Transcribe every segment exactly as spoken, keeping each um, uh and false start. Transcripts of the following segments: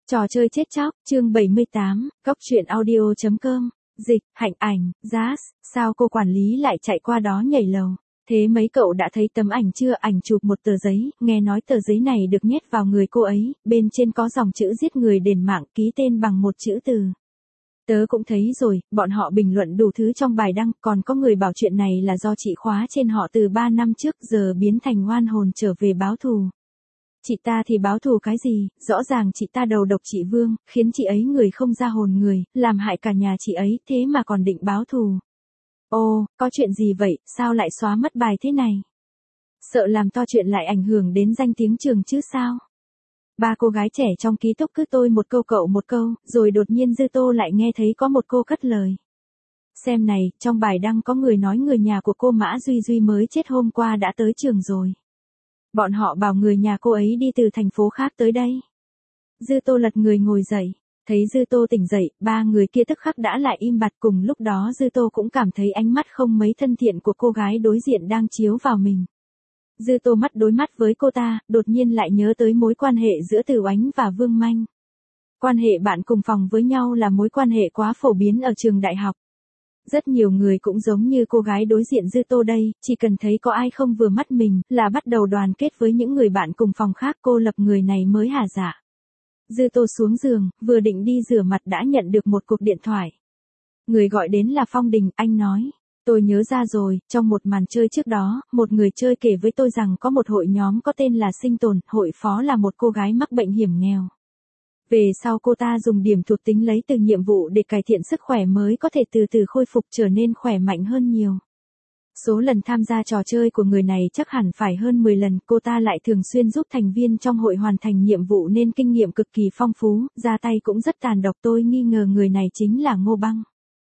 Trò chơi chết chóc, chương bảy mươi tám, Cóc truyện audio chấm com, dịch, hạnh ảnh, Jazz, sao cô quản lý lại chạy qua đó nhảy lầu? Thế mấy cậu đã thấy tấm ảnh chưa? Ảnh chụp một tờ giấy, nghe nói tờ giấy này được nhét vào người cô ấy, bên trên có dòng chữ giết người đền mạng, ký tên bằng một chữ từ. Tớ cũng thấy rồi, bọn họ bình luận đủ thứ trong bài đăng, còn có người bảo chuyện này là do chị khóa trên họ từ ba năm trước giờ biến thành oan hồn trở về báo thù. Chị ta thì báo thù cái gì, rõ ràng chị ta đầu độc chị Vương, khiến chị ấy người không ra hồn người, làm hại cả nhà chị ấy, thế mà còn định báo thù. Ồ, có chuyện gì vậy, sao lại xóa mất bài thế này? Sợ làm to chuyện lại ảnh hưởng đến danh tiếng trường chứ sao? Ba cô gái trẻ trong ký túc cứ tôi một câu cậu một câu, rồi đột nhiên Dư Tô lại nghe thấy có một cô cất lời. Xem này, trong bài đăng có người nói người nhà của cô Mã Duy Duy mới chết hôm qua đã tới trường rồi. Bọn họ bảo người nhà cô ấy đi từ thành phố khác tới đây. Dư Tô lật người ngồi dậy, thấy Dư Tô tỉnh dậy, ba người kia tức khắc đã lại im bặt. Cùng lúc đó Dư Tô cũng cảm thấy ánh mắt không mấy thân thiện của cô gái đối diện đang chiếu vào mình. Dư Tô mắt đối mắt với cô ta, đột nhiên lại nhớ tới mối quan hệ giữa Từ Oánh và Vương Manh. Quan hệ bạn cùng phòng với nhau là mối quan hệ quá phổ biến ở trường đại học. Rất nhiều người cũng giống như cô gái đối diện Dư Tô đây, chỉ cần thấy có ai không vừa mắt mình, là bắt đầu đoàn kết với những người bạn cùng phòng khác, cô lập người này mới hả dạ. Dư Tô xuống giường, vừa định đi rửa mặt đã nhận được một cuộc điện thoại. Người gọi đến là Phong Đình, anh nói. Tôi nhớ ra rồi, trong một màn chơi trước đó, một người chơi kể với tôi rằng có một hội nhóm có tên là Sinh Tồn, hội phó là một cô gái mắc bệnh hiểm nghèo. Về sau cô ta dùng điểm thuộc tính lấy từ nhiệm vụ để cải thiện sức khỏe mới có thể từ từ khôi phục trở nên khỏe mạnh hơn nhiều. Số lần tham gia trò chơi của người này chắc hẳn phải hơn mười lần, cô ta lại thường xuyên giúp thành viên trong hội hoàn thành nhiệm vụ nên kinh nghiệm cực kỳ phong phú, ra tay cũng rất tàn độc, tôi nghi ngờ người này chính là Ngô Băng.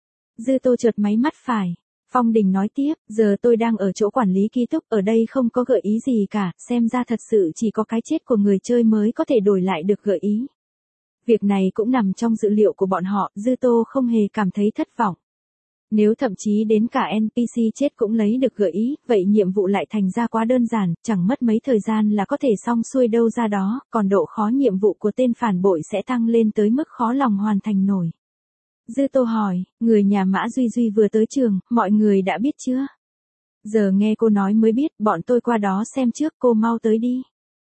Dư Tô chợt máy mắt phải. Phong Đình nói tiếp, giờ tôi đang ở chỗ quản lý ký túc, ở đây không có gợi ý gì cả, xem ra thật sự chỉ có cái chết của người chơi mới có thể đổi lại được gợi ý. Việc này cũng nằm trong dữ liệu của bọn họ, Dư Tô không hề cảm thấy thất vọng. Nếu thậm chí đến cả en pê xê chết cũng lấy được gợi ý, vậy nhiệm vụ lại thành ra quá đơn giản, chẳng mất mấy thời gian là có thể xong xuôi đâu ra đó, còn độ khó nhiệm vụ của tên phản bội sẽ tăng lên tới mức khó lòng hoàn thành nổi. Dư Tô hỏi, người nhà Mã Duy Duy vừa tới trường, mọi người đã biết chưa? Giờ nghe cô nói mới biết, bọn tôi qua đó xem trước, cô mau tới đi.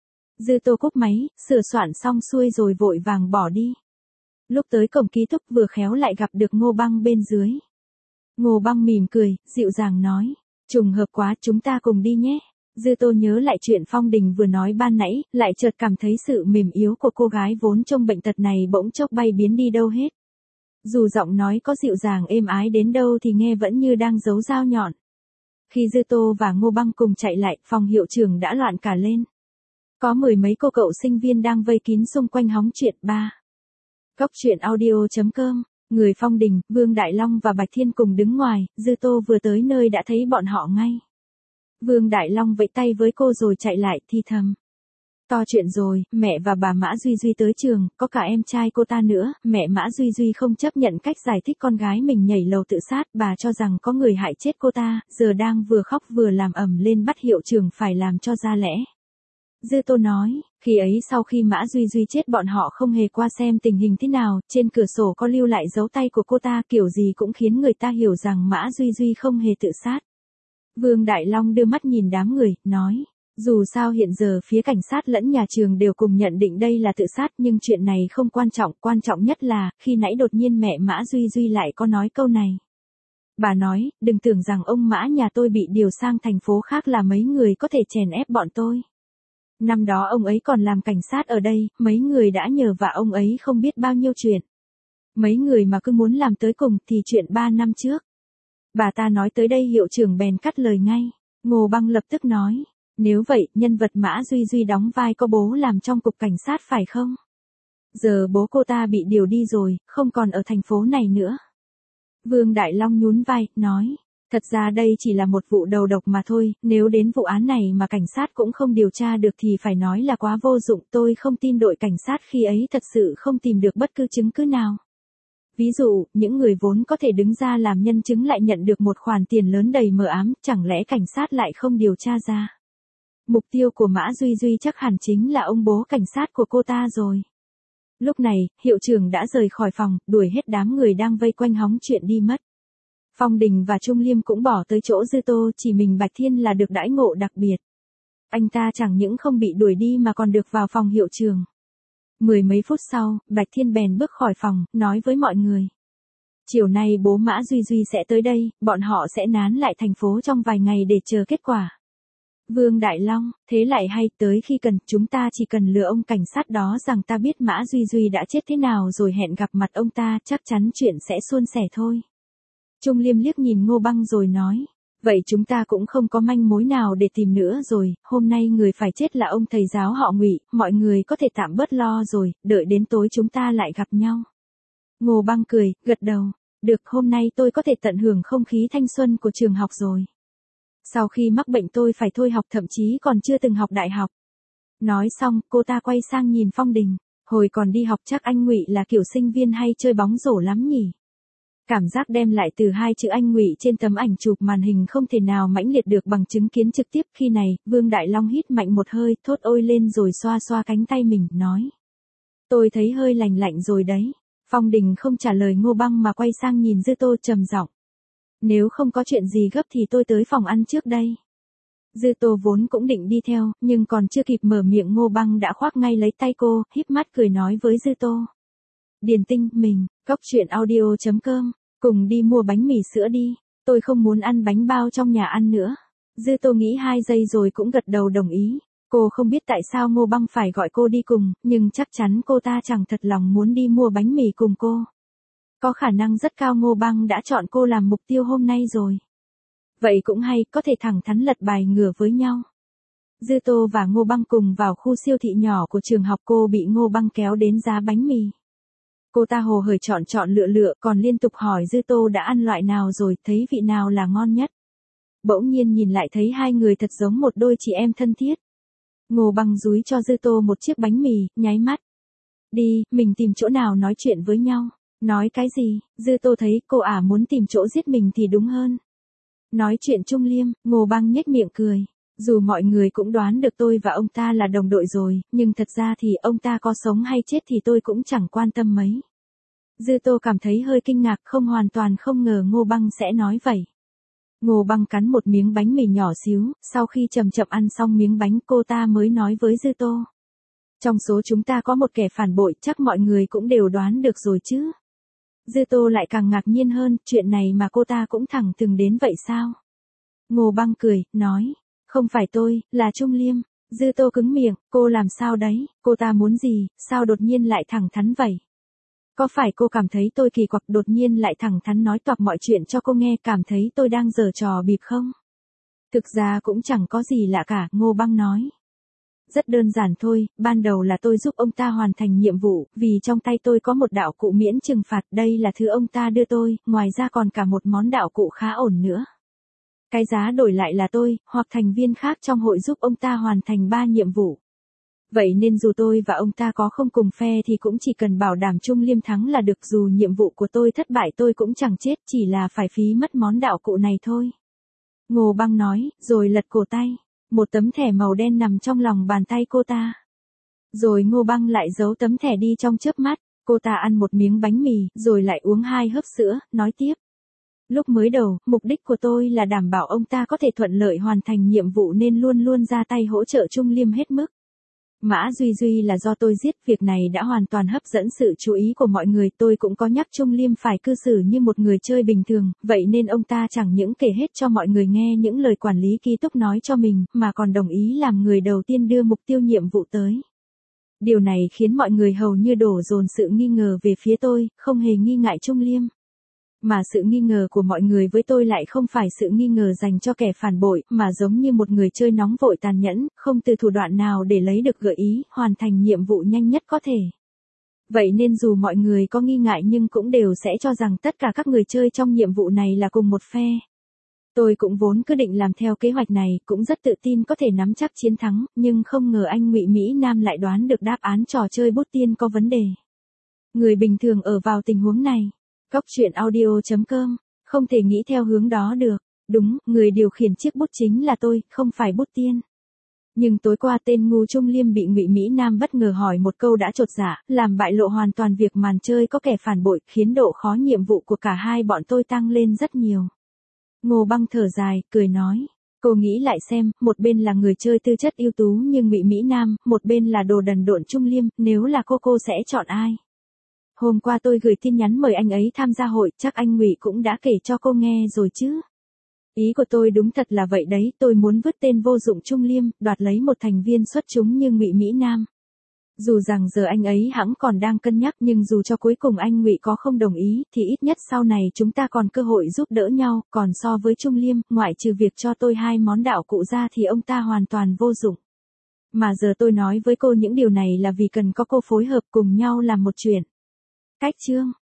Dư Tô cúp máy, sửa soạn xong xuôi rồi vội vàng bỏ đi. Lúc tới cổng ký túc vừa khéo lại gặp được Ngô Băng bên dưới. Ngô Băng mỉm cười, dịu dàng nói, trùng hợp quá, chúng ta cùng đi nhé. Dư Tô nhớ lại chuyện Phong Đình vừa nói ban nãy, lại chợt cảm thấy sự mềm yếu của cô gái vốn trông bệnh tật này bỗng chốc bay biến đi đâu hết. Dù giọng nói có dịu dàng êm ái đến đâu thì nghe vẫn như đang giấu dao nhọn. Khi Dư Tô và Ngô Băng cùng chạy lại, phòng hiệu trưởng đã loạn cả lên. Có mười mấy cô cậu sinh viên đang vây kín xung quanh hóng chuyện. Ba. Cóc truyện audio chấm com, người Phong Đình, Vương Đại Long và Bạch Thiên cùng đứng ngoài, Dư Tô vừa tới nơi đã thấy bọn họ ngay. Vương Đại Long vẫy tay với cô rồi chạy lại, thì thầm. To chuyện rồi, mẹ và bà Mã Duy Duy tới trường, có cả em trai cô ta nữa, mẹ Mã Duy Duy không chấp nhận cách giải thích con gái mình nhảy lầu tự sát, bà cho rằng có người hại chết cô ta, giờ đang vừa khóc vừa làm ầm lên bắt hiệu trưởng phải làm cho ra lẽ. Dư Tô nói, khi ấy sau khi Mã Duy Duy chết bọn họ không hề qua xem tình hình thế nào, trên cửa sổ có lưu lại dấu tay của cô ta, kiểu gì cũng khiến người ta hiểu rằng Mã Duy Duy không hề tự sát. Vương Đại Long đưa mắt nhìn đám người, nói. Dù sao hiện giờ phía cảnh sát lẫn nhà trường đều cùng nhận định đây là tự sát, nhưng chuyện này không quan trọng, quan trọng nhất là, khi nãy đột nhiên mẹ Mã Duy Duy lại có nói câu này. Bà nói, đừng tưởng rằng ông Mã nhà tôi bị điều sang thành phố khác là mấy người có thể chèn ép bọn tôi. Năm đó ông ấy còn làm cảnh sát ở đây, mấy người đã nhờ vả ông ấy không biết bao nhiêu chuyện. Mấy người mà cứ muốn làm tới cùng thì chuyện ba năm trước. Bà ta nói tới đây hiệu trưởng bèn cắt lời ngay. Ngô Băng lập tức nói. Nếu vậy, nhân vật Mã Duy Duy đóng vai có bố làm trong cục cảnh sát phải không? Giờ bố cô ta bị điều đi rồi, không còn ở thành phố này nữa. Vương Đại Long nhún vai, nói. Thật ra đây chỉ là một vụ đầu độc mà thôi, nếu đến vụ án này mà cảnh sát cũng không điều tra được thì phải nói là quá vô dụng, tôi không tin đội cảnh sát khi ấy thật sự không tìm được bất cứ chứng cứ nào. Ví dụ, những người vốn có thể đứng ra làm nhân chứng lại nhận được một khoản tiền lớn đầy mờ ám, chẳng lẽ cảnh sát lại không điều tra ra? Mục tiêu của Mã Duy Duy chắc hẳn chính là ông bố cảnh sát của cô ta rồi. Lúc này, hiệu trưởng đã rời khỏi phòng, đuổi hết đám người đang vây quanh hóng chuyện đi mất. Phong Đình và Trung Liêm cũng bỏ tới chỗ Dư Tô, chỉ mình Bạch Thiên là được đãi ngộ đặc biệt. Anh ta chẳng những không bị đuổi đi mà còn được vào phòng hiệu trưởng. Mười mấy phút sau, Bạch Thiên bèn bước khỏi phòng, nói với mọi người. Chiều nay bố Mã Duy Duy sẽ tới đây, bọn họ sẽ nán lại thành phố trong vài ngày để chờ kết quả. Vương Đại Long, thế lại hay, tới khi cần, chúng ta chỉ cần lừa ông cảnh sát đó rằng ta biết Mã Duy Duy đã chết thế nào rồi hẹn gặp mặt ông ta, chắc chắn chuyện sẽ suôn sẻ thôi. Trung Liêm liếc nhìn Ngô Băng rồi nói, vậy chúng ta cũng không có manh mối nào để tìm nữa rồi, hôm nay người phải chết là ông thầy giáo họ Ngụy, mọi người có thể tạm bớt lo rồi, đợi đến tối chúng ta lại gặp nhau. Ngô Băng cười, gật đầu, được, hôm nay tôi có thể tận hưởng không khí thanh xuân của trường học rồi. Sau khi mắc bệnh tôi phải thôi học, thậm chí còn chưa từng học đại học. Nói xong, cô ta quay sang nhìn Phong Đình, hồi còn đi học chắc anh Ngụy là kiểu sinh viên hay chơi bóng rổ lắm nhỉ. Cảm giác đem lại từ hai chữ anh Ngụy trên tấm ảnh chụp màn hình không thể nào mãnh liệt được bằng chứng kiến trực tiếp. Khi này, Vương Đại Long hít mạnh một hơi, thốt ôi lên rồi xoa xoa cánh tay mình, nói. Tôi thấy hơi lành lạnh rồi đấy. Phong Đình không trả lời Ngô Băng mà quay sang nhìn Dư Tô trầm giọng. Nếu không có chuyện gì gấp thì tôi tới phòng ăn trước đây. Dư Tô vốn cũng định đi theo, nhưng còn chưa kịp mở miệng Ngô Băng đã khoác ngay lấy tay cô, híp mắt cười nói với Dư Tô. Điền Tinh, mình, cóc truyện audio chấm com, cùng đi mua bánh mì sữa đi, tôi không muốn ăn bánh bao trong nhà ăn nữa. Dư Tô nghĩ hai giây rồi cũng gật đầu đồng ý. Cô không biết tại sao Ngô Băng phải gọi cô đi cùng, nhưng chắc chắn cô ta chẳng thật lòng muốn đi mua bánh mì cùng cô. Có khả năng rất cao Ngô Băng đã chọn cô làm mục tiêu hôm nay rồi. Vậy cũng hay, có thể thẳng thắn lật bài ngửa với nhau. Dư Tô và Ngô Băng cùng vào khu siêu thị nhỏ của trường học, cô bị Ngô Băng kéo đến giá bánh mì. Cô ta hồ hởi chọn chọn lựa lựa, còn liên tục hỏi Dư Tô đã ăn loại nào rồi, thấy vị nào là ngon nhất. Bỗng nhiên nhìn lại thấy hai người thật giống một đôi chị em thân thiết. Ngô Băng dúi cho Dư Tô một chiếc bánh mì, nháy mắt. Đi, mình tìm chỗ nào nói chuyện với nhau. Nói cái gì? Dư Tô thấy cô ả muốn tìm chỗ giết mình thì đúng hơn. Nói chuyện Trung Liêm, Ngô Băng nhếch miệng cười. Dù mọi người cũng đoán được tôi và ông ta là đồng đội rồi, nhưng thật ra thì ông ta có sống hay chết thì tôi cũng chẳng quan tâm mấy. Dư Tô cảm thấy hơi kinh ngạc, không hoàn toàn không ngờ Ngô Băng sẽ nói vậy. Ngô Băng cắn một miếng bánh mì nhỏ xíu, sau khi chậm chậm ăn xong miếng bánh cô ta mới nói với Dư Tô. Trong số chúng ta có một kẻ phản bội, chắc mọi người cũng đều đoán được rồi chứ. Dư Tô lại càng ngạc nhiên hơn, chuyện này mà cô ta cũng thẳng thừng đến vậy sao? Ngô Băng cười, nói, không phải tôi, là Trung Liêm. Dư Tô cứng miệng, cô làm sao đấy, cô ta muốn gì, sao đột nhiên lại thẳng thắn vậy? Có phải cô cảm thấy tôi kỳ quặc đột nhiên lại thẳng thắn nói toạc mọi chuyện cho cô nghe, cảm thấy tôi đang giở trò bịp không? Thực ra cũng chẳng có gì lạ cả, Ngô Băng nói. Rất đơn giản thôi, ban đầu là tôi giúp ông ta hoàn thành nhiệm vụ, vì trong tay tôi có một đạo cụ miễn trừng phạt, đây là thứ ông ta đưa tôi, ngoài ra còn cả một món đạo cụ khá ổn nữa. Cái giá đổi lại là tôi, hoặc thành viên khác trong hội giúp ông ta hoàn thành ba nhiệm vụ. Vậy nên dù tôi và ông ta có không cùng phe thì cũng chỉ cần bảo đảm Trung Liêm thắng là được, dù nhiệm vụ của tôi thất bại tôi cũng chẳng chết, chỉ là phải phí mất món đạo cụ này thôi. Ngô Băng nói, rồi lật cổ tay. Một tấm thẻ màu đen nằm trong lòng bàn tay cô ta. Rồi Ngô Băng lại giấu tấm thẻ đi trong chớp mắt, cô ta ăn một miếng bánh mì, rồi lại uống hai hớp sữa, nói tiếp. Lúc mới đầu, mục đích của tôi là đảm bảo ông ta có thể thuận lợi hoàn thành nhiệm vụ nên luôn luôn ra tay hỗ trợ Trung Liêm hết mức. Mã Duy Duy là do tôi giết, việc này đã hoàn toàn hấp dẫn sự chú ý của mọi người, tôi cũng có nhắc Trung Liêm phải cư xử như một người chơi bình thường, vậy nên ông ta chẳng những kể hết cho mọi người nghe những lời quản lý ký túc nói cho mình, mà còn đồng ý làm người đầu tiên đưa mục tiêu nhiệm vụ tới. Điều này khiến mọi người hầu như đổ dồn sự nghi ngờ về phía tôi, không hề nghi ngại Trung Liêm. Mà sự nghi ngờ của mọi người với tôi lại không phải sự nghi ngờ dành cho kẻ phản bội, mà giống như một người chơi nóng vội tàn nhẫn, không từ thủ đoạn nào để lấy được gợi ý, hoàn thành nhiệm vụ nhanh nhất có thể. Vậy nên dù mọi người có nghi ngại nhưng cũng đều sẽ cho rằng tất cả các người chơi trong nhiệm vụ này là cùng một phe. Tôi cũng vốn cứ định làm theo kế hoạch này, cũng rất tự tin có thể nắm chắc chiến thắng, nhưng không ngờ anh Ngụy Mỹ Nam lại đoán được đáp án trò chơi bút tiên có vấn đề. Người bình thường ở vào tình huống này. Cóc truyện audio chấm com, không thể nghĩ theo hướng đó được. Đúng, người điều khiển chiếc bút chính là tôi, không phải bút tiên. Nhưng tối qua tên ngu Trung Liêm bị Ngụy Mỹ Nam bất ngờ hỏi một câu đã chột dạ, làm bại lộ hoàn toàn việc màn chơi có kẻ phản bội, khiến độ khó nhiệm vụ của cả hai bọn tôi tăng lên rất nhiều. Ngô Băng thở dài, cười nói. Cô nghĩ lại xem, một bên là người chơi tư chất ưu tú như Ngụy Mỹ Nam, một bên là đồ đần độn Trung Liêm, nếu là cô cô sẽ chọn ai? Hôm qua tôi gửi tin nhắn mời anh ấy tham gia hội, chắc anh Ngụy cũng đã kể cho cô nghe rồi chứ. Ý của tôi đúng thật là vậy đấy, tôi muốn vứt tên vô dụng Trung Liêm, đoạt lấy một thành viên xuất chúng như Ngụy Mỹ Nam. Dù rằng giờ anh ấy hẵng còn đang cân nhắc, nhưng dù cho cuối cùng anh Ngụy có không đồng ý, thì ít nhất sau này chúng ta còn cơ hội giúp đỡ nhau, còn so với Trung Liêm, ngoại trừ việc cho tôi hai món đạo cụ ra thì ông ta hoàn toàn vô dụng. Mà giờ tôi nói với cô những điều này là vì cần có cô phối hợp cùng nhau làm một chuyện. Cách chương